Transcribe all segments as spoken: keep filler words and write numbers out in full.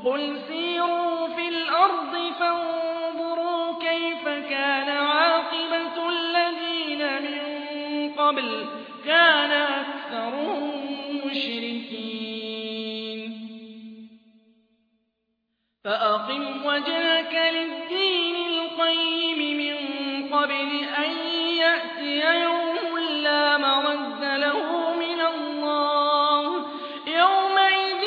قُلْ سِيرُوا فِي الْأَرْضِ فَانظُرُوا كَيْفَ كَانَ عَاقِبَةُ الَّذِينَ مِن قَبْلُ كَانَ أَكْثَرُهُم مُّشْرِكِينَ فَأَقِمْ وَجْهَكَ لِلدِّينِ الْقَيِّمِ مِن قَبْلِ أَن يَأْتِيَ يَوْمٌ لَّا مَرَدَّ لَهُ مِنَ اللَّهِ ۖ يَوْمَئِذٍ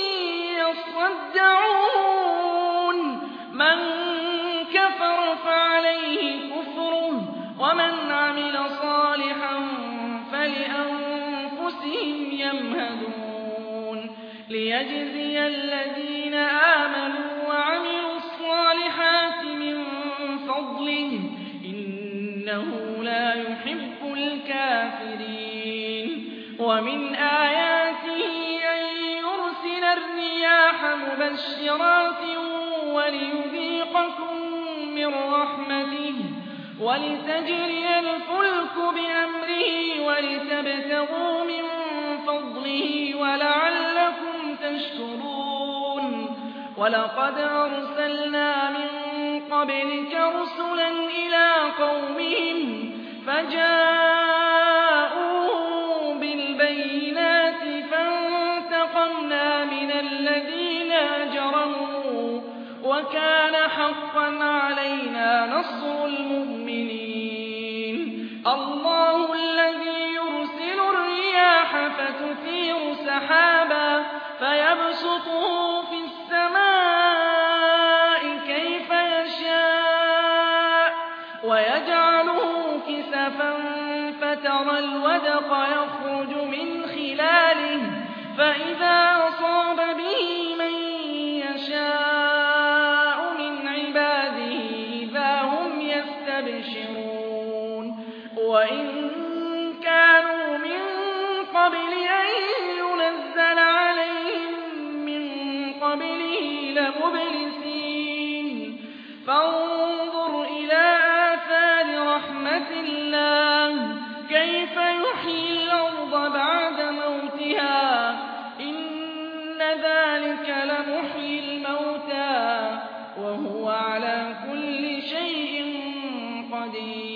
يَصَّدَّعُونَ مَن كَفَرَ فَعَلَيْهِ كُفْرُهُ وَمَنْ عَمِلَ صَالِحًا فَلِأَنفُسِهِمْ يَمْهَدُونَ لِيَجْزِيَ الَّذِينَ آمَنُوا وَعَمِلُوا الصَّالِحَاتِ مِن فَضْلِهِ ۚ إِنَّهُ لَا يُحِبُّ الْكَافِرِينَ وَمِنْ آيَاتِهِ أَن يُرْسِلَ الرِّيَاحَ مُبَشِّرَاتٍ وَلِيُذِيقَكُم مِّن رَّحْمَتِهِ وَلِتَجْرِيَ الْفُلْكُ بِأَمْرِهِ وَلِتَبْتَغُوا مِن فَضْلِهِ وَلَعَلَّكُمْ تَشْكُرُونَ وَلَقَدْ أَرْسَلْنَا مِن قَبْلِكَ رُسُلًا إِلَىٰ قَوْمِهِمْ فَجَاءُوهُم بِالْبَيِّنَاتِ فَانتَقَمْنَا مِنَ الَّذِينَ أَجْرَمُوا وَكَانَ حَقًّا عَلَيْنَا نَصْرُ الْمُؤْمِنِينَ اللَّهُ الَّذِي يُرْسِلُ الرِّيَاحَ فَتُثِيرُ سَحَابًا فَيَبْسُطُهُ فِي السَّمَاءِ كَيْفَ يَشَاءُ وَيَجْعَلُهُ كِسَفًا فَتَرَى الْوَدْقَ يَخْرُجُ مِنْ خِلَالِهِ فَإِذَا أَصَابَ بِهِ مَن يَشَاءُ مِنْ عِبَادِهِ إِذَا هُمْ يَسْتَبْشِرُونَ وَإِن كَانُوا مِن قَبْلِ أَن يُنَزَّلَ عَلَيْهِم مِّن قَبْلِهِ لَمُبْلِسِينَ فَانظُرْ إِلَىٰ آثَارِ رَحْمَتِ اللَّهِ كَيْفَ يُحْيِي الْأَرْضَ بَعْدَ مَوْتِهَا ۚ إِنَّ ذَٰلِكَ لَمُحْيِي الْمَوْتَىٰ وَهُوَ عَلَىٰ كُلِّ شَيْءٍ قَدِيرٌ